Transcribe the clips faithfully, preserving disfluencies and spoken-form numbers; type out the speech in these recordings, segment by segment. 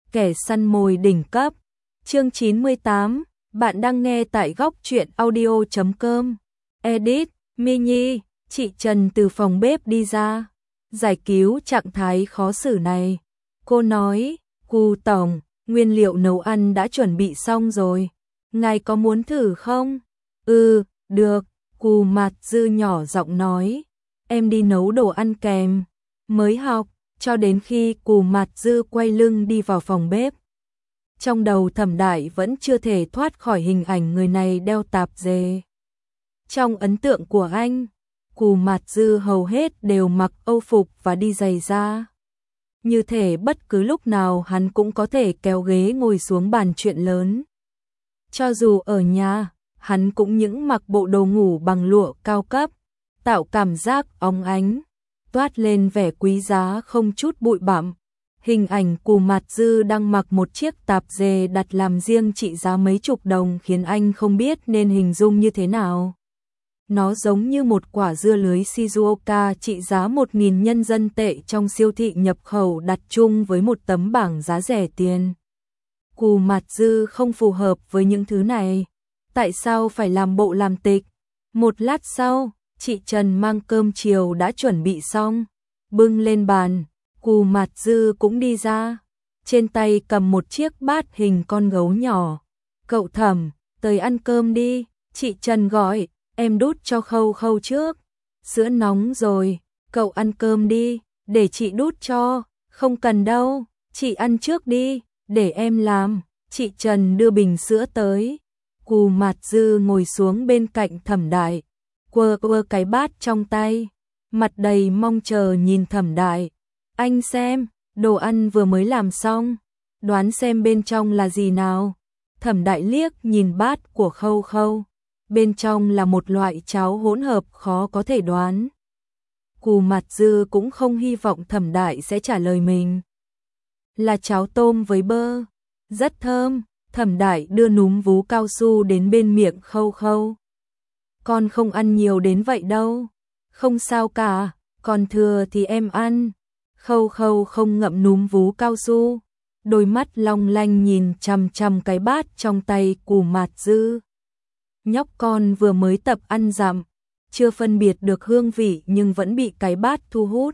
kẻ săn mồi đỉnh cấp. Chương chín mươi tám, bạn đang nghe tại góc truyện audio chấm com. Edit, Mini, chị Trần từ phòng bếp đi ra, giải cứu trạng thái khó xử này. Cô nói, Cù tổng, nguyên liệu nấu ăn đã chuẩn bị xong rồi. Ngài có muốn thử không? Ừ, được, Cù Mạt Dư nhỏ giọng nói. Em đi nấu đồ ăn kèm. Mới học, cho đến khi Cù Mạt Dư quay lưng đi vào phòng bếp. Trong đầu Thẩm Đại vẫn chưa thể thoát khỏi hình ảnh người này đeo tạp dề. Trong ấn tượng của anh, Cù Mạt Dư hầu hết đều mặc âu phục và đi giày da. Như thể bất cứ lúc nào hắn cũng có thể kéo ghế ngồi xuống bàn chuyện lớn. Cho dù ở nhà, hắn cũng những mặc bộ đồ ngủ bằng lụa cao cấp, tạo cảm giác óng ánh, toát lên vẻ quý giá không chút bụi bặm. Hình ảnh Cù Mạt Dư đang mặc một chiếc tạp dề đặt làm riêng trị giá mấy chục đồng khiến anh không biết nên hình dung như thế nào. Nó giống như một quả dưa lưới Shizuoka trị giá một nghìn nhân dân tệ trong siêu thị nhập khẩu đặt chung với một tấm bảng giá rẻ tiền. Cù Mạt Dư không phù hợp với những thứ này. Tại sao phải làm bộ làm tịch? Một lát sau, chị Trần mang cơm chiều đã chuẩn bị xong, bưng lên bàn. Cù Mạt Dư cũng đi ra, trên tay cầm một chiếc bát hình con gấu nhỏ. Cậu Thẩm, tới ăn cơm đi, chị Trần gọi, em đút cho Khâu Khâu trước. Sữa nóng rồi, cậu ăn cơm đi, để chị đút cho. Không cần đâu, chị ăn trước đi, để em làm. Chị Trần đưa bình sữa tới. Cù Mạt Dư ngồi xuống bên cạnh Thẩm Đại, quơ quơ cái bát trong tay, mặt đầy mong chờ nhìn Thẩm Đại. Anh xem, đồ ăn vừa mới làm xong, đoán xem bên trong là gì nào. Thẩm Đại liếc nhìn bát của Khâu Khâu, bên trong là một loại cháo hỗn hợp khó có thể đoán. Cù Mạt Dư cũng không hy vọng Thẩm Đại sẽ trả lời mình. Là cháo tôm với bơ, rất thơm. Thẩm Đại đưa núm vú cao su đến bên miệng Khâu Khâu. Con không ăn nhiều đến vậy đâu. Không sao cả, còn thừa thì em ăn. Khâu Khâu không ngậm núm vú cao su, đôi mắt long lanh nhìn chằm chằm cái bát trong tay Cù Mạt Dư. Nhóc con vừa mới tập ăn dặm, chưa phân biệt được hương vị nhưng vẫn bị cái bát thu hút.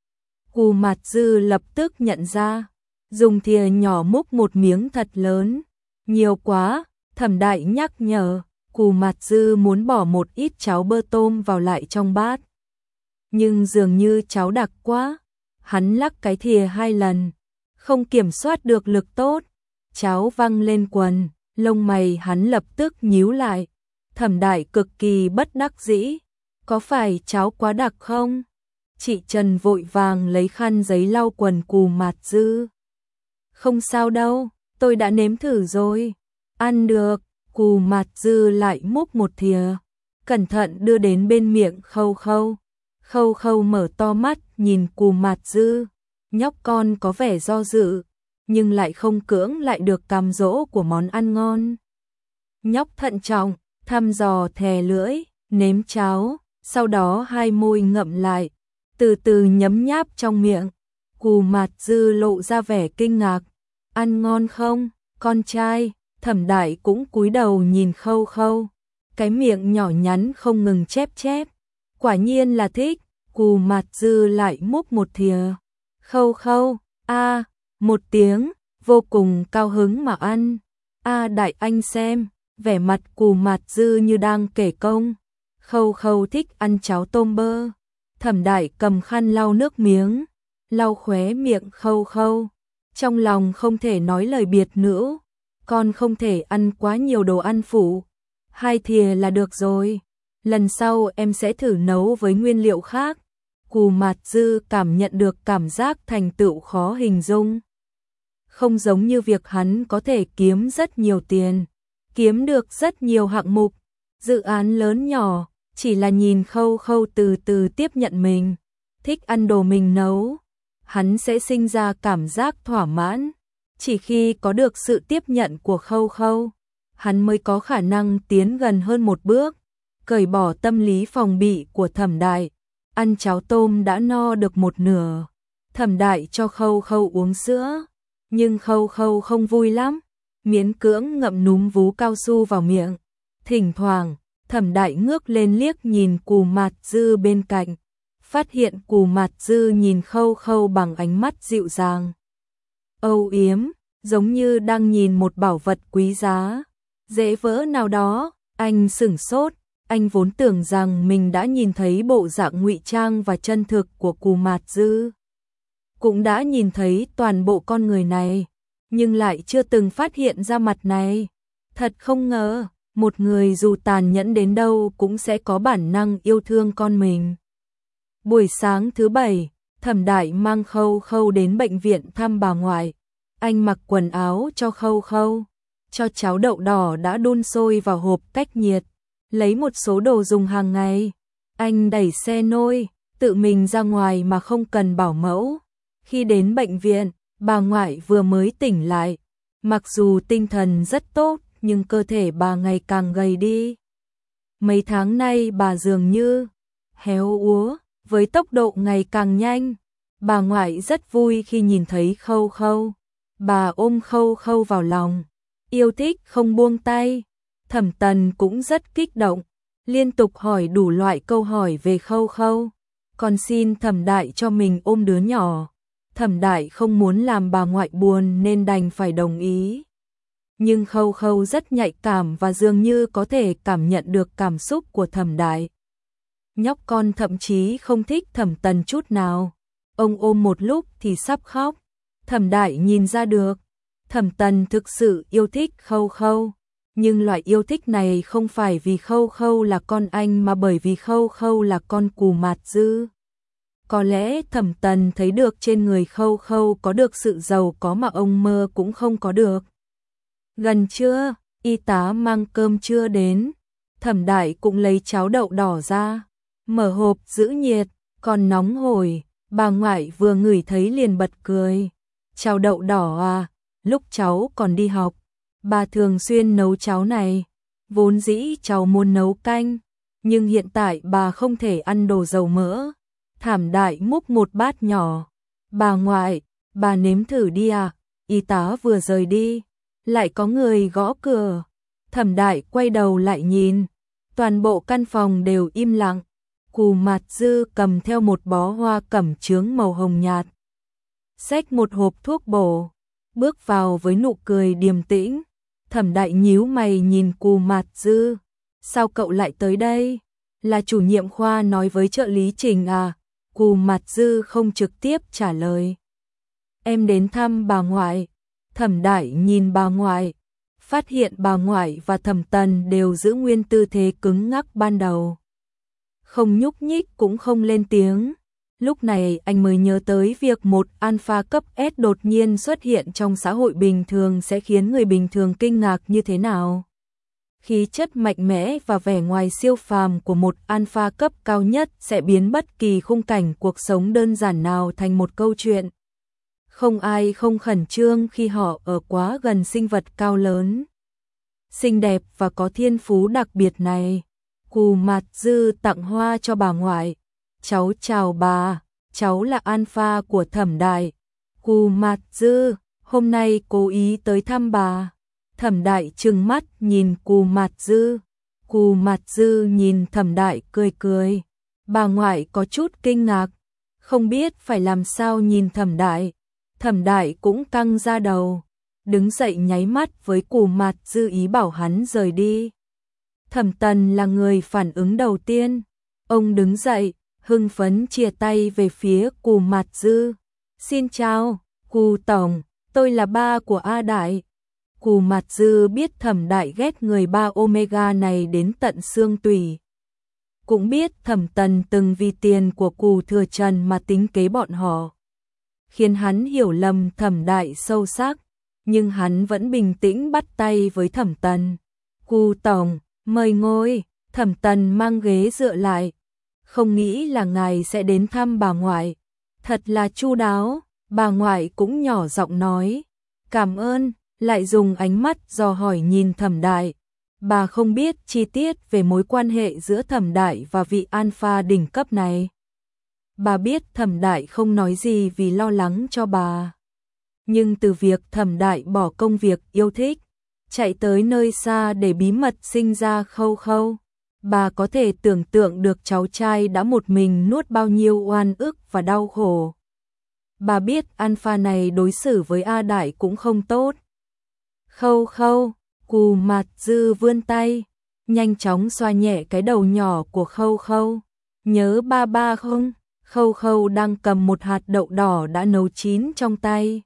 Cù Mạt Dư lập tức nhận ra, dùng thìa nhỏ múc một miếng thật lớn. Nhiều quá, Thẩm Đại nhắc nhở, Cù Mạt Dư muốn bỏ một ít cháo bơ tôm vào lại trong bát. Nhưng dường như cháo đặc quá, hắn lắc cái thìa hai lần, không kiểm soát được lực tốt. Cháo văng lên quần, lông mày hắn lập tức nhíu lại. Thẩm Đại cực kỳ bất đắc dĩ, có phải cháo quá đặc không? Chị Trần vội vàng lấy khăn giấy lau quần Cù Mạt Dư. Không sao đâu, tôi đã nếm thử rồi. Ăn được. Cù Mạt Dư lại múc một thìa, cẩn thận đưa đến bên miệng Khâu Khâu. Khâu Khâu mở to mắt nhìn Cù Mạt Dư. Nhóc con có vẻ do dự, nhưng lại không cưỡng lại được cám dỗ của món ăn ngon. Nhóc thận trọng, thăm dò thè lưỡi, nếm cháo, sau đó hai môi ngậm lại, từ từ nhấm nháp trong miệng. Cù Mạt Dư lộ ra vẻ kinh ngạc. Ăn ngon không, con trai? Thẩm Đại cũng cúi đầu nhìn Khâu Khâu, cái miệng nhỏ nhắn không ngừng chép chép. Quả nhiên là thích. Cù Mạt Dư lại múc một thìa. Khâu Khâu, a, một tiếng, vô cùng cao hứng mà ăn. A Đại anh xem, vẻ mặt Cù Mạt Dư như đang kể công. Khâu Khâu thích ăn cháo tôm bơ. Thẩm Đại cầm khăn lau nước miếng, lau khóe miệng Khâu Khâu. Trong lòng không thể nói lời biệt nữ. Con không thể ăn quá nhiều đồ ăn phụ. Hai thìa là được rồi. Lần sau em sẽ thử nấu với nguyên liệu khác. Cù Mạt Dư cảm nhận được cảm giác thành tựu khó hình dung. Không giống như việc hắn có thể kiếm rất nhiều tiền, kiếm được rất nhiều hạng mục, dự án lớn nhỏ, chỉ là nhìn Khâu Khâu từ từ tiếp nhận mình, thích ăn đồ mình nấu. Hắn sẽ sinh ra cảm giác thỏa mãn. Chỉ khi có được sự tiếp nhận của Khâu Khâu, hắn mới có khả năng tiến gần hơn một bước, cởi bỏ tâm lý phòng bị của Thẩm Đại. Ăn cháo tôm đã no được một nửa, Thẩm Đại cho Khâu Khâu uống sữa. Nhưng Khâu Khâu không vui lắm, miễn cưỡng ngậm núm vú cao su vào miệng. Thỉnh thoảng, Thẩm Đại ngước lên liếc nhìn Cù Mạt Dư bên cạnh, phát hiện Cù Mạt Dư nhìn Khâu Khâu bằng ánh mắt dịu dàng, âu yếm, giống như đang nhìn một bảo vật quý giá, dễ vỡ nào đó. Anh sửng sốt, anh vốn tưởng rằng mình đã nhìn thấy bộ dạng ngụy trang và chân thực của Cù Mạt Dư, cũng đã nhìn thấy toàn bộ con người này, nhưng lại chưa từng phát hiện ra mặt này. Thật không ngờ, một người dù tàn nhẫn đến đâu cũng sẽ có bản năng yêu thương con mình. Buổi sáng thứ bảy, Thẩm Đại mang Khâu Khâu đến bệnh viện thăm bà ngoại. Anh mặc quần áo cho Khâu Khâu, cho cháo đậu đỏ đã đun sôi vào hộp cách nhiệt, lấy một số đồ dùng hàng ngày. Anh đẩy xe nôi, tự mình ra ngoài mà không cần bảo mẫu. Khi đến bệnh viện, bà ngoại vừa mới tỉnh lại. Mặc dù tinh thần rất tốt, nhưng cơ thể bà ngày càng gầy đi. Mấy tháng nay bà dường như héo úa, với tốc độ ngày càng nhanh. Bà ngoại rất vui khi nhìn thấy Khâu Khâu. Bà ôm Khâu Khâu vào lòng, yêu thích không buông tay. Thẩm Tần cũng rất kích động, liên tục hỏi đủ loại câu hỏi về Khâu Khâu. Còn xin Thẩm Đại cho mình ôm đứa nhỏ. Thẩm Đại không muốn làm bà ngoại buồn nên đành phải đồng ý. Nhưng Khâu Khâu rất nhạy cảm và dường như có thể cảm nhận được cảm xúc của Thẩm Đại. Nhóc con thậm chí không thích Thẩm Tần chút nào. Ông ôm một lúc thì sắp khóc. Thẩm Đại nhìn ra được, Thẩm Tần thực sự yêu thích Khâu Khâu. Nhưng loại yêu thích này không phải vì Khâu Khâu là con anh mà bởi vì Khâu Khâu là con Cù Mạt Dư. Có lẽ Thẩm Tần thấy được trên người Khâu Khâu có được sự giàu có mà ông mơ cũng không có được. Gần trưa, y tá mang cơm trưa đến. Thẩm Đại cũng lấy cháo đậu đỏ ra, mở hộp giữ nhiệt, còn nóng hổi. Bà ngoại vừa ngửi thấy liền bật cười. Cháo đậu đỏ à, lúc cháu còn đi học, bà thường xuyên nấu cháo này. Vốn dĩ cháu muốn nấu canh, nhưng hiện tại bà không thể ăn đồ dầu mỡ. Thẩm Đại múc một bát nhỏ. Bà ngoại, bà nếm thử đi à. Y tá vừa rời đi, lại có người gõ cửa. Thẩm Đại quay đầu lại nhìn, toàn bộ căn phòng đều im lặng. Cù Mạt Dư cầm theo một bó hoa cẩm chướng màu hồng nhạt, xách một hộp thuốc bổ, bước vào với nụ cười điềm tĩnh. Thẩm Đại nhíu mày nhìn Cù Mạt Dư. Sao cậu lại tới đây? Là chủ nhiệm khoa nói với trợ lý Trình à? Cù Mạt Dư không trực tiếp trả lời. Em đến thăm bà ngoại. Thẩm Đại nhìn bà ngoại, phát hiện bà ngoại và Thẩm Tần đều giữ nguyên tư thế cứng ngắc ban đầu. Không nhúc nhích cũng không lên tiếng. Lúc này anh mới nhớ tới việc một alpha cấp S đột nhiên xuất hiện trong xã hội bình thường sẽ khiến người bình thường kinh ngạc như thế nào. Khí chất mạnh mẽ và vẻ ngoài siêu phàm của một alpha cấp cao nhất sẽ biến bất kỳ khung cảnh cuộc sống đơn giản nào thành một câu chuyện. Không ai không khẩn trương khi họ ở quá gần sinh vật cao lớn, xinh đẹp và có thiên phú đặc biệt này. Cù Mạt Dư tặng hoa cho bà ngoại. Cháu chào bà, cháu là alpha của Thẩm Đại. Cù Mạt Dư, hôm nay cố ý tới thăm bà. Thẩm Đại trừng mắt nhìn Cù Mạt Dư. Cù Mạt Dư nhìn Thẩm Đại cười cười. Bà ngoại có chút kinh ngạc, không biết phải làm sao nhìn Thẩm Đại. Thẩm Đại cũng căng ra đầu, đứng dậy nháy mắt với Cù Mạt Dư ý bảo hắn rời đi. Thẩm Tần là người phản ứng đầu tiên. Ông đứng dậy, hưng phấn chìa tay về phía Cù Mạt Dư. Xin chào, Cù Tổng, tôi là ba của A Đại. Cù Mạt Dư biết Thẩm Đại ghét người ba Omega này đến tận xương tủy. Cũng biết Thẩm Tần từng vì tiền của Cù Thừa Trần mà tính kế bọn họ, khiến hắn hiểu lầm Thẩm Đại sâu sắc, nhưng hắn vẫn bình tĩnh bắt tay với Thẩm Tần. Cù Tổng, mời ngồi. Thẩm Tần mang ghế dựa lại. Không nghĩ là ngài sẽ đến thăm bà ngoại. Thật là chu đáo. Bà ngoại cũng nhỏ giọng nói. Cảm ơn, lại dùng ánh mắt dò hỏi nhìn Thẩm Đại. Bà không biết chi tiết về mối quan hệ giữa Thẩm Đại và vị alpha đỉnh cấp này. Bà biết Thẩm Đại không nói gì vì lo lắng cho bà. nhưng từ việc Thẩm Đại bỏ công việc yêu thích, chạy tới nơi xa để bí mật sinh ra Khâu Khâu, bà có thể tưởng tượng được cháu trai đã một mình nuốt bao nhiêu oan ức và đau khổ. Bà biết Alpha này đối xử với A Đại cũng không tốt. Khâu Khâu, Cù Mạt Dư vươn tay, nhanh chóng xoa nhẹ cái đầu nhỏ của Khâu Khâu. Nhớ ba ba không? Khâu Khâu đang cầm một hạt đậu đỏ đã nấu chín trong tay.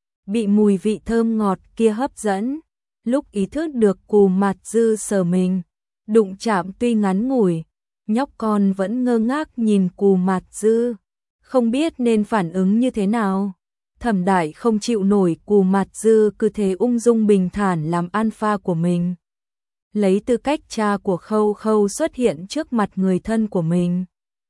Bị mùi vị thơm ngọt kia hấp dẫn, lúc ý thức được Cù Mạt Dư sờ mình, đụng chạm tuy ngắn ngủi, nhóc con vẫn ngơ ngác nhìn Cù Mạt Dư, không biết nên phản ứng như thế nào. Thẩm Đại không chịu nổi Cù Mạt Dư cứ thế ung dung bình thản làm alpha của mình. Lấy tư cách cha của Khâu Khâu xuất hiện trước mặt người thân của mình.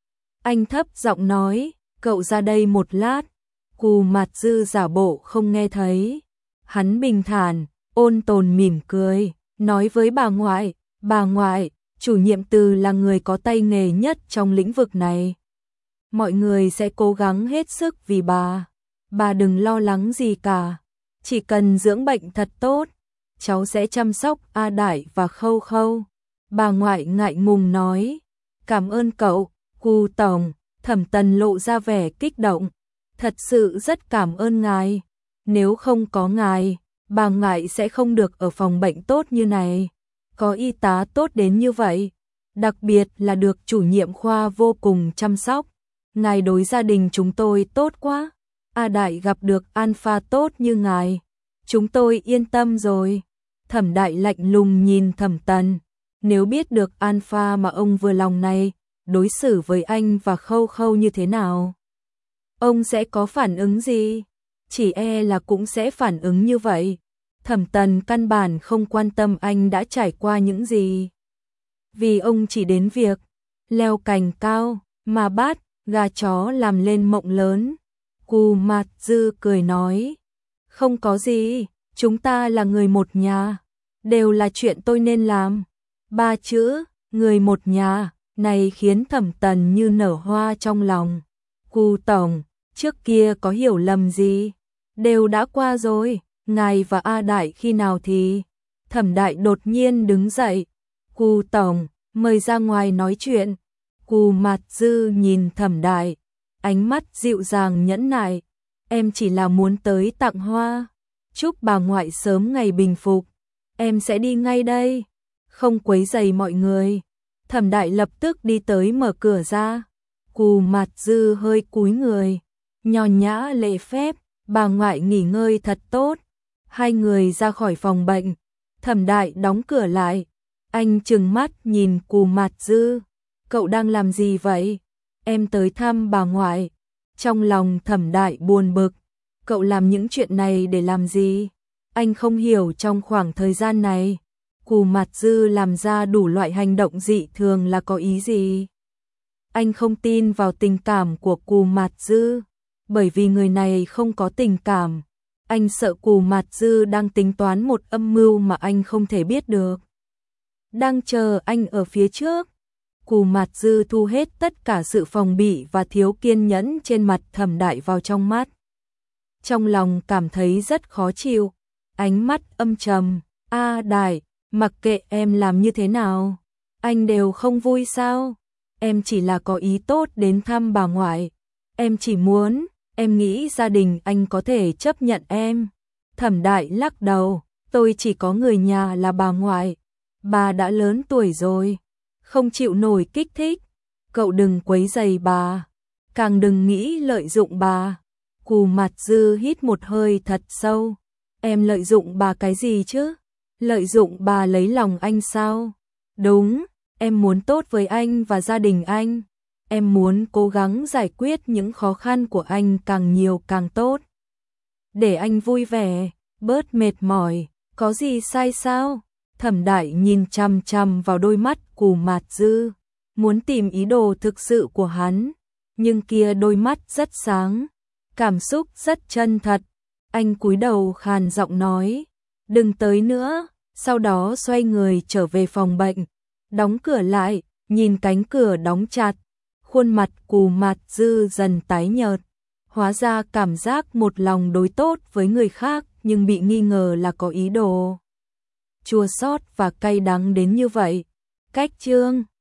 Anh thấp giọng nói, cậu ra đây một lát. Cù Mạt Dư giả bộ không nghe thấy. Hắn bình thản, ôn tồn mỉm cười, nói với bà ngoại, bà ngoại, chủ nhiệm Từ là người có tay nghề nhất trong lĩnh vực này. Mọi người sẽ cố gắng hết sức vì bà. Bà đừng lo lắng gì cả, chỉ cần dưỡng bệnh thật tốt, cháu sẽ chăm sóc A Đại và Khâu Khâu. Bà ngoại ngại ngùng nói, cảm ơn cậu, Cù tổng. Thẩm Tần lộ ra vẻ kích động, thật sự rất cảm ơn ngài, nếu không có ngài, bà ngoại sẽ không được ở phòng bệnh tốt như này, có y tá tốt đến như vậy, đặc biệt là được chủ nhiệm khoa vô cùng chăm sóc, ngài đối gia đình chúng tôi tốt quá. A Đại gặp được alpha tốt như ngài, chúng tôi yên tâm rồi. Thẩm Đại lạnh lùng nhìn Thẩm Tần, nếu biết được alpha mà ông vừa lòng này đối xử với anh và Khâu Khâu như thế nào, ông sẽ có phản ứng gì? Chỉ e là cũng sẽ phản ứng như vậy. Thẩm Tần căn bản không quan tâm anh đã trải qua những gì, vì ông chỉ đến việc leo cành cao mà bắt gà chó làm lên mộng lớn. Cù Mạt Dư cười nói, không có gì, chúng ta là người một nhà, đều là chuyện tôi nên làm. Ba chữ, người một nhà, này khiến Thẩm Tần như nở hoa trong lòng. Cù tổng, trước kia có hiểu lầm gì? Đều đã qua rồi, ngài và A Đại khi nào thì? Thẩm Đại đột nhiên đứng dậy. Cù tổng, mời ra ngoài nói chuyện. Cù Mạt Dư nhìn Thẩm Đại, ánh mắt dịu dàng nhẫn nại, em chỉ là muốn tới tặng hoa, chúc bà ngoại sớm ngày bình phục, em sẽ đi ngay đây, không quấy rầy mọi người. Thẩm Đại lập tức đi tới mở cửa ra. Cù Mạt Dư hơi cúi người, nho nhã lễ phép, bà ngoại nghỉ ngơi thật tốt. Hai người ra khỏi phòng bệnh, Thẩm Đại đóng cửa lại, anh trừng mắt nhìn Cù Mạt Dư, cậu đang làm gì vậy? Em tới thăm bà ngoại. Trong lòng Thẩm Đại buồn bực, cậu làm những chuyện này để làm gì? Anh không hiểu trong khoảng thời gian này, Cù Mạt Dư làm ra đủ loại hành động dị thường là có ý gì? Anh không tin vào tình cảm của Cù Mạt Dư, bởi vì người này không có tình cảm. Anh sợ Cù Mạt Dư đang tính toán một âm mưu mà anh không thể biết được. Đang chờ anh ở phía trước. Cù Mạt Dư thu hết tất cả sự phòng bị và thiếu kiên nhẫn trên mặt Thẩm Đại vào trong mắt. Trong lòng cảm thấy rất khó chịu, ánh mắt âm trầm. A Đại, mặc kệ em làm như thế nào, anh đều không vui sao? Em chỉ là có ý tốt đến thăm bà ngoại. Em chỉ muốn, em nghĩ gia đình anh có thể chấp nhận em. Thẩm Đại lắc đầu, tôi chỉ có người nhà là bà ngoại. Bà đã lớn tuổi rồi, không chịu nổi kích thích. Cậu đừng quấy rầy bà, càng đừng nghĩ lợi dụng bà. Cù Mạt Dư hít một hơi thật sâu. Em lợi dụng bà cái gì chứ? Lợi dụng bà lấy lòng anh sao? Đúng, em muốn tốt với anh và gia đình anh. Em muốn cố gắng giải quyết những khó khăn của anh càng nhiều càng tốt. Để anh vui vẻ, bớt mệt mỏi, có gì sai sao? Thẩm Đại nhìn chằm chằm vào đôi mắt Cù Mạt Dư, muốn tìm ý đồ thực sự của hắn, nhưng kia đôi mắt rất sáng, cảm xúc rất chân thật. Anh cúi đầu khàn giọng nói, đừng tới nữa, sau đó xoay người trở về phòng bệnh, đóng cửa lại, nhìn cánh cửa đóng chặt, khuôn mặt Cù Mạt Dư dần tái nhợt, Hóa ra cảm giác một lòng đối tốt với người khác nhưng bị nghi ngờ là có ý đồ chua xót và cay đắng đến như vậy. Cách chương